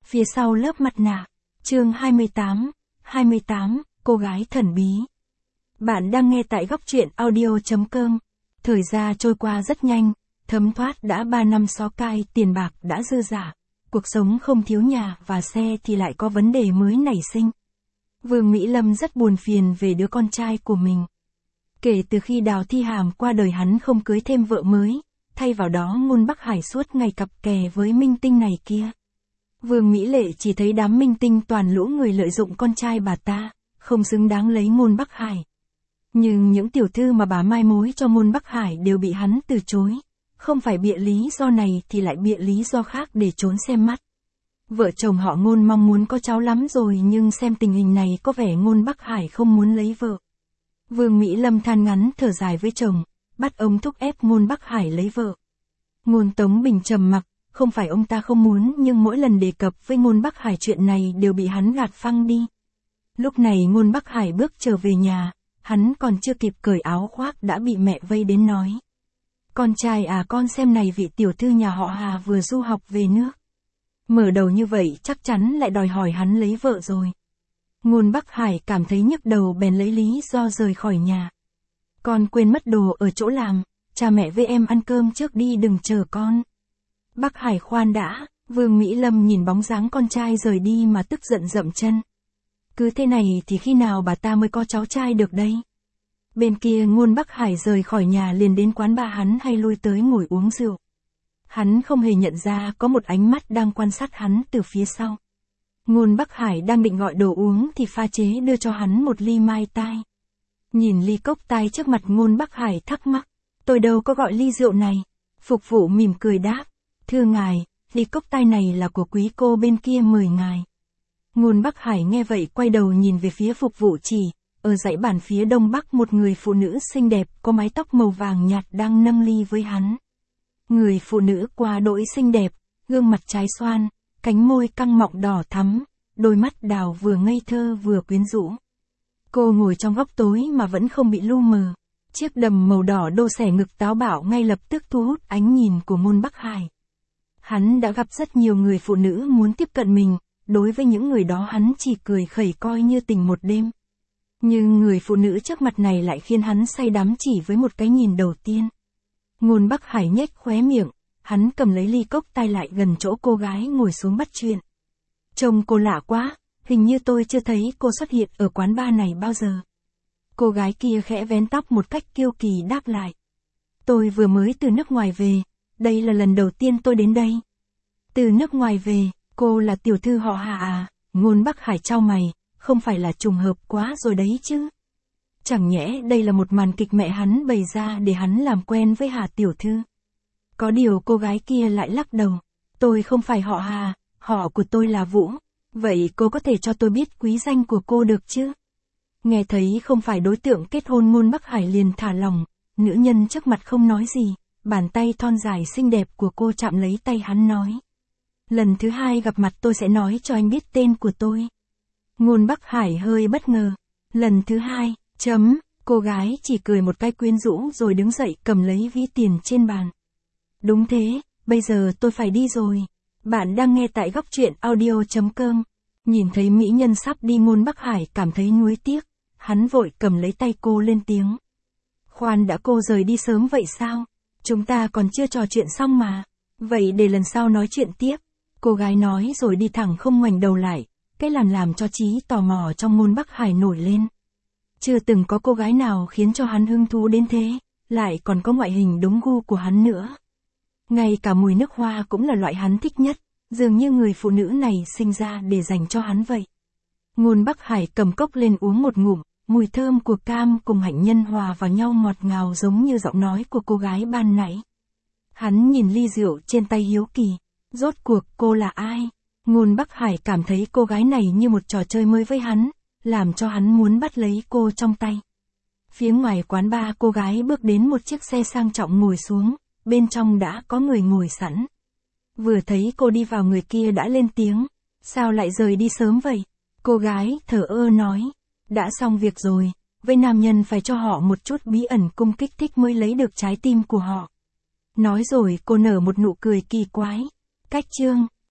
Phía sau lớp mặt nạ. Chương 28, cô gái thần bí. Bạn đang nghe tại góc truyện audio.com. Thời gian trôi qua rất nhanh, thấm thoát đã 3 năm xó cai, tiền bạc đã dư dả. Cuộc sống không thiếu nhà và xe thì lại có vấn đề mới nảy sinh. Vương Mỹ Lâm rất buồn phiền về đứa con trai của mình. Kể từ khi Đào Thi Hàm qua đời hắn không cưới thêm vợ mới, thay vào đó Ngôn Bắc Hải suốt ngày cặp kè với minh tinh này kia. Vương Mỹ Lệ chỉ thấy đám minh tinh toàn lũ người lợi dụng con trai bà ta, không xứng đáng lấy Ngôn Bắc Hải. Nhưng những tiểu thư mà bà mai mối cho Ngôn Bắc Hải đều bị hắn từ chối. Không phải bịa lý do này thì lại bịa lý do khác để trốn xem mắt. Vợ chồng họ Ngôn mong muốn có cháu lắm rồi, nhưng xem tình hình này có vẻ Ngôn Bắc Hải không muốn lấy vợ. Vương Mỹ Lâm than ngắn thở dài với chồng, bắt ông thúc ép Ngôn Bắc Hải lấy vợ. Ngôn Tống Bình trầm mặc, không phải ông ta không muốn, nhưng mỗi lần đề cập với Ngôn Bắc Hải chuyện này đều bị hắn gạt phăng đi. Lúc này Ngôn Bắc Hải bước trở về nhà, hắn còn chưa kịp cởi áo khoác đã bị mẹ vây đến nói. Con trai à, con xem này, vị tiểu thư nhà họ Hà vừa du học về nước. Mở đầu như vậy chắc chắn lại đòi hỏi hắn lấy vợ rồi. Ngôn Bắc Hải cảm thấy nhức đầu bèn lấy lý do rời khỏi nhà. Con quên mất đồ ở chỗ làm, cha mẹ với em ăn cơm trước đi, đừng chờ con. Bắc Hải khoan đã, Vương Mỹ Lâm nhìn bóng dáng con trai rời đi mà tức giận dậm chân. Cứ thế này thì khi nào bà ta mới có cháu trai được đây? Bên kia Ngôn Bắc Hải rời khỏi nhà liền đến quán bar hắn hay lui tới ngồi uống rượu. Hắn không hề nhận ra có một ánh mắt đang quan sát hắn từ phía sau. Ngôn Bắc Hải đang định gọi đồ uống thì pha chế đưa cho hắn một ly mai tai. Nhìn ly cốc tai trước mặt Ngôn Bắc Hải thắc mắc, tôi đâu có gọi ly rượu này. Phục vụ mỉm cười đáp, thưa ngài, ly cốc tai này là của quý cô bên kia mời ngài. Ngôn Bắc Hải nghe vậy quay đầu nhìn về phía phục vụ chỉ, ở dãy bàn phía đông bắc một người phụ nữ xinh đẹp có mái tóc màu vàng nhạt đang nâng ly với hắn. Người phụ nữ quá đỗi xinh đẹp, gương mặt trái xoan, cánh môi căng mọng đỏ thắm, đôi mắt đào vừa ngây thơ vừa quyến rũ. Cô ngồi trong góc tối mà vẫn không bị lu mờ. Chiếc đầm màu đỏ đô xẻ ngực táo bạo ngay lập tức thu hút ánh nhìn của Ngôn Bắc Hải. Hắn đã gặp rất nhiều người phụ nữ muốn tiếp cận mình, đối với những người đó hắn chỉ cười khẩy coi như tình một đêm. Nhưng người phụ nữ trước mặt này lại khiến hắn say đắm chỉ với một cái nhìn đầu tiên. Ngôn Bắc Hải nhếch khóe miệng, hắn cầm lấy ly cốc tai lại gần chỗ cô gái ngồi xuống bắt chuyện. Trông cô lạ quá, hình như tôi chưa thấy cô xuất hiện ở quán bar này bao giờ. Cô gái kia khẽ vén tóc một cách kiêu kỳ đáp lại. Tôi vừa mới từ nước ngoài về, đây là lần đầu tiên tôi đến đây. Từ nước ngoài về, cô là tiểu thư họ Hà à? Ngôn Bắc Hải chau mày, không phải là trùng hợp quá rồi đấy chứ? Chẳng nhẽ đây là một màn kịch mẹ hắn bày ra để hắn làm quen với Hà tiểu thư? Có điều cô gái kia lại lắc đầu. Tôi không phải họ Hà, họ của tôi là Vũ. Vậy cô có thể cho tôi biết quý danh của cô được chứ? Nghe thấy không phải đối tượng kết hôn, Ngôn Bắc Hải liền thả lỏng. Nữ nhân trước mặt không nói gì, bàn tay thon dài xinh đẹp của cô chạm lấy tay hắn nói. Lần thứ hai gặp mặt tôi sẽ nói cho anh biết tên của tôi. Ngôn Bắc Hải hơi bất ngờ. Lần thứ hai, cô gái chỉ cười một cái quyến rũ rồi đứng dậy cầm lấy ví tiền trên bàn. Đúng thế, bây giờ tôi phải đi rồi. Bạn đang nghe tại góc truyện audio.com. Nhìn thấy mỹ nhân sắp đi, Ngôn Bắc Hải cảm thấy nuối tiếc. Hắn vội cầm lấy tay cô lên tiếng. Khoan đã, cô rời đi sớm vậy sao? Chúng ta còn chưa trò chuyện xong mà. Vậy để lần sau nói chuyện tiếp. Cô gái nói rồi đi thẳng không ngoảnh đầu lại. Cái làm cho trí tò mò trong Ngôn Bắc Hải nổi lên. Chưa từng có cô gái nào khiến cho hắn hứng thú đến thế, lại còn có ngoại hình đúng gu của hắn nữa. Ngay cả mùi nước hoa cũng là loại hắn thích nhất, dường như người phụ nữ này sinh ra để dành cho hắn vậy. Ngôn Bắc Hải cầm cốc lên uống một ngụm, mùi thơm của cam cùng hạnh nhân hòa vào nhau ngọt ngào giống như giọng nói của cô gái ban nãy. Hắn nhìn ly rượu trên tay hiếu kỳ, rốt cuộc cô là ai? Ngôn Bắc Hải cảm thấy cô gái này như một trò chơi mới với hắn, làm cho hắn muốn bắt lấy cô trong tay. Phía ngoài quán bar, cô gái bước đến một chiếc xe sang trọng ngồi xuống, bên trong đã có người ngồi sẵn. Vừa thấy cô đi vào, người kia đã lên tiếng, sao lại rời đi sớm vậy? Cô gái thờ ơ nói, đã xong việc rồi, với nam nhân phải cho họ một chút bí ẩn cung kích thích mới lấy được trái tim của họ. Nói rồi cô nở một nụ cười kỳ quái. Cách chương